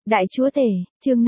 Đại chúa tể, chương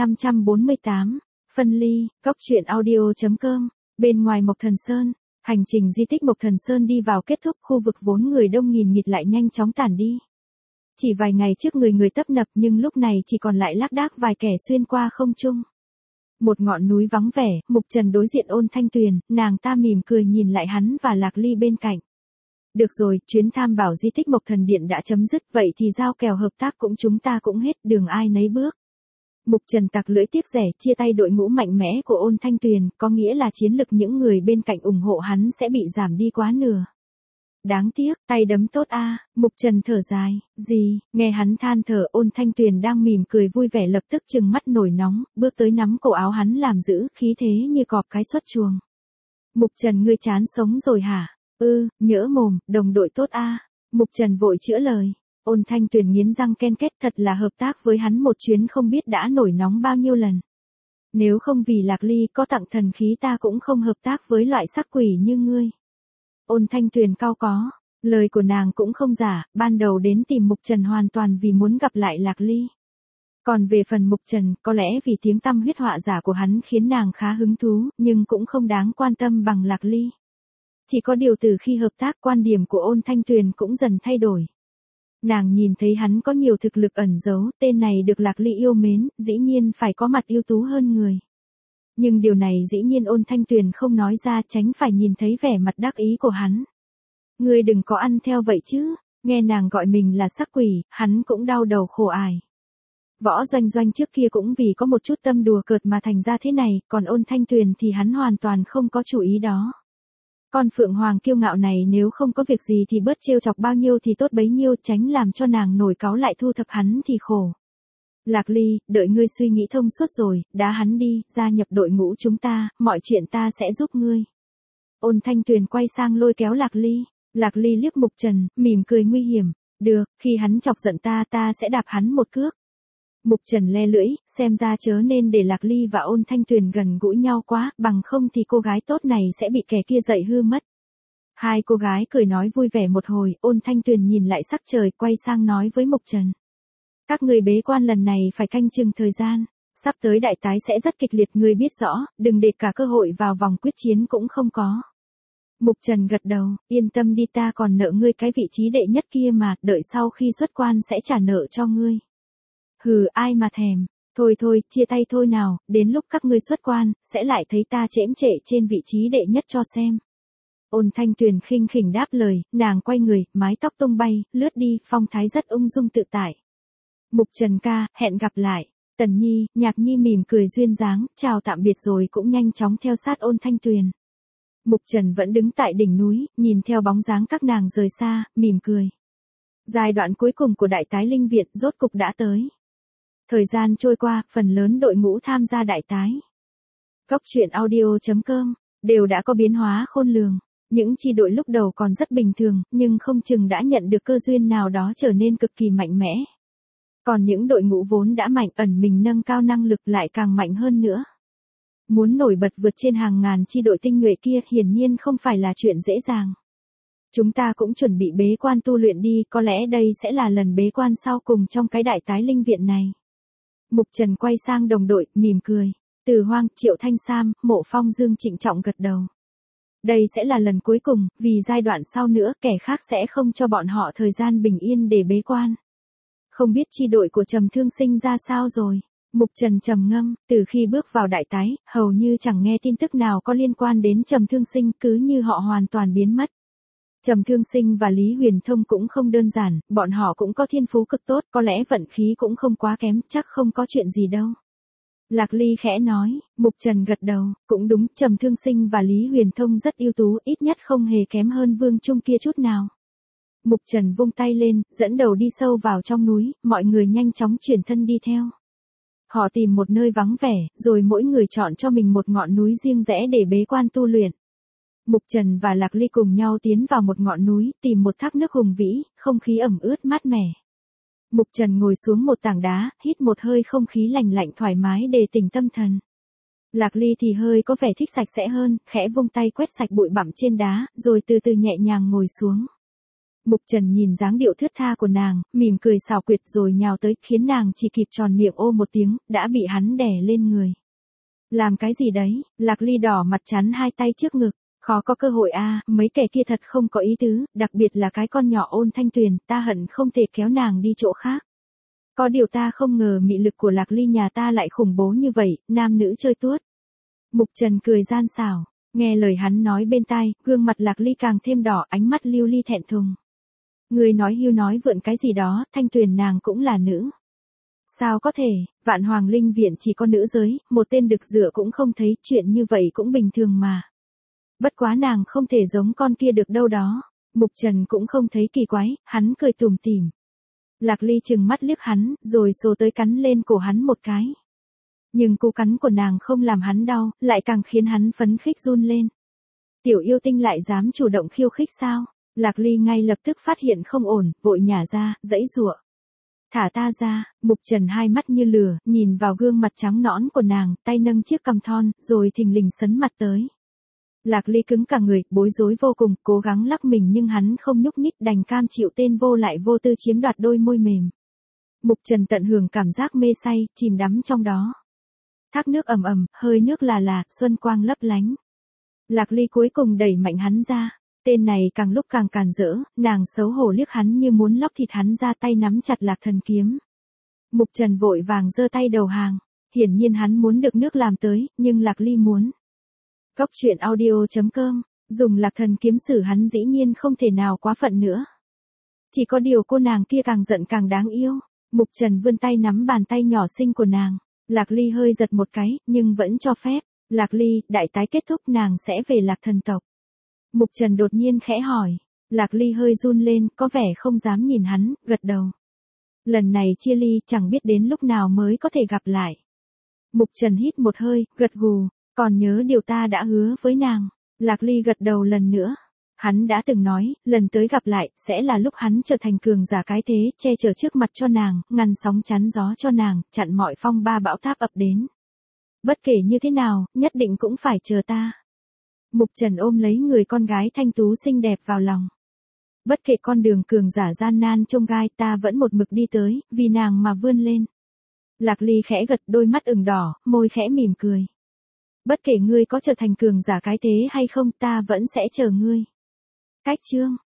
548, phân ly, góc truyện audio.com, bên ngoài Mộc Thần Sơn, hành trình di tích Mộc Thần Sơn đi vào kết thúc, khu vực vốn người đông nghìn nghịt lại nhanh chóng tản đi. Chỉ vài ngày trước người tấp nập nhưng lúc này chỉ còn lại lác đác vài kẻ xuyên qua không trung. Một ngọn núi vắng vẻ, Mục Trần đối diện Ôn Thanh Tuyền, nàng ta mỉm cười nhìn lại hắn và Lạc Ly bên cạnh. Được rồi, chuyến tham bảo di tích Mộc Thần Điện đã chấm dứt, vậy thì giao kèo hợp tác cũng chúng ta cũng hết, đường ai nấy bước. Mục Trần tặc lưỡi tiếc rẻ, chia tay đội ngũ mạnh mẽ của Ôn Thanh Tuyền, có nghĩa là chiến lực những người bên cạnh ủng hộ hắn sẽ bị giảm đi quá nửa. Đáng tiếc, tay đấm tốt a. Mục Trần thở dài, gì, nghe hắn than thở, Ôn Thanh Tuyền đang mỉm cười vui vẻ lập tức trừng mắt nổi nóng, bước tới nắm cổ áo hắn làm giữ, khí thế như cọp cái xuất chuồng. Mục Trần, ngươi chán sống rồi hả? Nhỡ mồm, đồng đội tốt a. Mục Trần vội chữa lời. Ôn Thanh Tuyền nghiến răng ken két, thật là hợp tác với hắn một chuyến không biết đã nổi nóng bao nhiêu lần. Nếu không vì Lạc Ly có tặng thần khí ta cũng không hợp tác với loại sắc quỷ như ngươi. Ôn Thanh Tuyền cau có, lời của nàng cũng không giả, ban đầu đến tìm Mục Trần hoàn toàn vì muốn gặp lại Lạc Ly. Còn về phần Mục Trần, có lẽ vì tiếng tăm huyết họa giả của hắn khiến nàng khá hứng thú, nhưng cũng không đáng quan tâm bằng Lạc Ly. Chỉ có điều từ khi hợp tác, quan điểm của Ôn Thanh Tuyền cũng dần thay đổi. Nàng nhìn thấy hắn có nhiều thực lực ẩn giấu, tên này được Lạc Ly yêu mến, dĩ nhiên phải có mặt ưu tú hơn người. Nhưng điều này dĩ nhiên Ôn Thanh Tuyền không nói ra, tránh phải nhìn thấy vẻ mặt đắc ý của hắn. Ngươi đừng có ăn theo vậy chứ, nghe nàng gọi mình là sắc quỷ, hắn cũng đau đầu khổ ải. Võ Doanh Doanh trước kia cũng vì có một chút tâm đùa cợt mà thành ra thế này, còn Ôn Thanh Tuyền thì hắn hoàn toàn không có chủ ý đó. Con Phượng Hoàng kiêu ngạo này nếu không có việc gì thì bớt trêu chọc bao nhiêu thì tốt bấy nhiêu, tránh làm cho nàng nổi cáu lại thu thập hắn thì khổ. Lạc Ly, đợi ngươi suy nghĩ thông suốt rồi, đá hắn đi, gia nhập đội ngũ chúng ta, mọi chuyện ta sẽ giúp ngươi. Ôn Thanh Tuyền quay sang lôi kéo Lạc Ly. Lạc Ly liếc Mục Trần, mỉm cười nguy hiểm. Được, khi hắn chọc giận ta sẽ đạp hắn một cước. Mục Trần le lưỡi, xem ra chớ nên để Lạc Ly và Ôn Thanh Tuyền gần gũi nhau quá, bằng không thì cô gái tốt này sẽ bị kẻ kia dạy hư mất. Hai cô gái cười nói vui vẻ một hồi, Ôn Thanh Tuyền nhìn lại sắc trời, quay sang nói với Mục Trần. Các người bế quan lần này phải canh chừng thời gian, sắp tới đại tái sẽ rất kịch liệt, ngươi biết rõ, đừng để cả cơ hội vào vòng quyết chiến cũng không có. Mục Trần gật đầu, yên tâm đi, ta còn nợ ngươi cái vị trí đệ nhất kia mà, đợi sau khi xuất quan sẽ trả nợ cho ngươi. Hừ, ai mà thèm, thôi, chia tay thôi nào, đến lúc các ngươi xuất quan, sẽ lại thấy ta chễm trệ trên vị trí đệ nhất cho xem. Ôn Thanh Tuyền khinh khỉnh đáp lời, nàng quay người, mái tóc tung bay, lướt đi, phong thái rất ung dung tự tại. Mục Trần ca, hẹn gặp lại. Tần Nhi, Nhạc Nhi mỉm cười duyên dáng, chào tạm biệt rồi cũng nhanh chóng theo sát Ôn Thanh Tuyền. Mục Trần vẫn đứng tại đỉnh núi, nhìn theo bóng dáng các nàng rời xa, mỉm cười. Giai đoạn cuối cùng của Đại Tái Linh Viện rốt cục đã tới. Thời gian trôi qua, phần lớn đội ngũ tham gia đại tái. Góc truyện audio.com, đều đã có biến hóa khôn lường. Những chi đội lúc đầu còn rất bình thường, nhưng không chừng đã nhận được cơ duyên nào đó trở nên cực kỳ mạnh mẽ. Còn những đội ngũ vốn đã mạnh ẩn mình nâng cao năng lực lại càng mạnh hơn nữa. Muốn nổi bật vượt trên hàng ngàn chi đội tinh nhuệ kia hiển nhiên không phải là chuyện dễ dàng. Chúng ta cũng chuẩn bị bế quan tu luyện đi, có lẽ đây sẽ là lần bế quan sau cùng trong cái đại tái linh viện này. Mục Trần quay sang đồng đội, mỉm cười. Từ Hoang, Triệu Thanh Sam, Mộ Phong Dương trịnh trọng gật đầu. Đây sẽ là lần cuối cùng, vì giai đoạn sau nữa kẻ khác sẽ không cho bọn họ thời gian bình yên để bế quan. Không biết chi đội của Trầm Thương Sinh ra sao rồi. Mục Trần trầm ngâm, từ khi bước vào đại tái, hầu như chẳng nghe tin tức nào có liên quan đến Trầm Thương Sinh, cứ như họ hoàn toàn biến mất. Trầm Thương Sinh và Lý Huyền Thông cũng không đơn giản, bọn họ cũng có thiên phú cực tốt, có lẽ vận khí cũng không quá kém, chắc không có chuyện gì đâu. Lạc Ly khẽ nói, Mục Trần gật đầu, cũng đúng, Trầm Thương Sinh và Lý Huyền Thông rất ưu tú, ít nhất không hề kém hơn Vương Trung kia chút nào. Mục Trần vung tay lên, dẫn đầu đi sâu vào trong núi, mọi người nhanh chóng chuyển thân đi theo. Họ tìm một nơi vắng vẻ, rồi mỗi người chọn cho mình một ngọn núi riêng rẽ để bế quan tu luyện. Mục Trần và Lạc Ly cùng nhau tiến vào một ngọn núi, tìm một thác nước hùng vĩ, không khí ẩm ướt mát mẻ. Mục Trần ngồi xuống một tảng đá, hít một hơi không khí lành lạnh thoải mái để tỉnh tâm thần. Lạc Ly thì hơi có vẻ thích sạch sẽ hơn, khẽ vung tay quét sạch bụi bặm trên đá, rồi từ từ nhẹ nhàng ngồi xuống. Mục Trần nhìn dáng điệu thướt tha của nàng, mỉm cười xảo quyệt rồi nhào tới, khiến nàng chỉ kịp tròn miệng ô một tiếng, đã bị hắn đè lên người. Làm cái gì đấy? Lạc Ly đỏ mặt chắn hai tay trước ngực. Khó có cơ hội a, mấy kẻ kia thật không có ý tứ, đặc biệt là cái con nhỏ Ôn Thanh Tuyền, ta hận không thể kéo nàng đi chỗ khác. Có điều ta không ngờ mị lực của Lạc Ly nhà ta lại khủng bố như vậy, nam nữ chơi tuốt. Mục Trần cười gian xảo, nghe lời hắn nói bên tai, gương mặt Lạc Ly càng thêm đỏ, ánh mắt lưu ly thẹn thùng. Người nói hưu nói vượn cái gì đó, Thanh Tuyền nàng cũng là nữ. Sao có thể, Vạn Hoàng Linh Viện chỉ có nữ giới, một tên đực dựa cũng không thấy, chuyện như vậy cũng bình thường mà. Bất quá nàng không thể giống con kia được đâu đó. Mục Trần cũng không thấy kỳ quái, hắn cười tủm tỉm. Lạc Ly trừng mắt liếc hắn, rồi xô tới cắn lên cổ hắn một cái. Nhưng cú cắn của nàng không làm hắn đau, lại càng khiến hắn phấn khích run lên. Tiểu yêu tinh lại dám chủ động khiêu khích sao? Lạc Ly ngay lập tức phát hiện không ổn, vội nhả ra, giãy giụa. Thả ta ra. Mục Trần hai mắt như lửa, nhìn vào gương mặt trắng nõn của nàng, tay nâng chiếc cằm thon, rồi thình lình sấn mặt tới. Lạc Ly cứng cả người, bối rối vô cùng, cố gắng lắc mình nhưng hắn không nhúc nhích, đành cam chịu tên vô lại vô tư chiếm đoạt đôi môi mềm. Mục Trần tận hưởng cảm giác mê say, chìm đắm trong đó. Thác nước ầm ầm, hơi nước là, xuân quang lấp lánh. Lạc Ly cuối cùng đẩy mạnh hắn ra. Tên này càng lúc càng càn rỡ, nàng xấu hổ liếc hắn như muốn lóc thịt hắn ra, tay nắm chặt Lạc Thần kiếm. Mục Trần vội vàng giơ tay đầu hàng. Hiển nhiên hắn muốn được nước làm tới, nhưng Lạc Ly muốn. Góc truyện audio.com, dùng Lạc Thần kiếm xử hắn dĩ nhiên không thể nào quá phận nữa. Chỉ có điều cô nàng kia càng giận càng đáng yêu. Mục Trần vươn tay nắm bàn tay nhỏ xinh của nàng. Lạc Ly hơi giật một cái, nhưng vẫn cho phép. Lạc Ly, đại tái kết thúc nàng sẽ về Lạc Thần tộc. Mục Trần đột nhiên khẽ hỏi. Lạc Ly hơi run lên, có vẻ không dám nhìn hắn, gật đầu. Lần này chia ly, chẳng biết đến lúc nào mới có thể gặp lại. Mục Trần hít một hơi, gật gù. Còn nhớ điều ta đã hứa với nàng. Lạc Ly gật đầu lần nữa. Hắn đã từng nói, lần tới gặp lại, sẽ là lúc hắn trở thành cường giả cái thế, che chở trước mặt cho nàng, ngăn sóng chắn gió cho nàng, chặn mọi phong ba bão táp ập đến. Bất kể như thế nào, nhất định cũng phải chờ ta. Mục Trần ôm lấy người con gái thanh tú xinh đẹp vào lòng. Bất kể con đường cường giả gian nan chông gai, ta vẫn một mực đi tới, vì nàng mà vươn lên. Lạc Ly khẽ gật, đôi mắt ửng đỏ, môi khẽ mỉm cười. Bất kể ngươi có trở thành cường giả cái thế hay không, ta vẫn sẽ chờ ngươi. Cách chương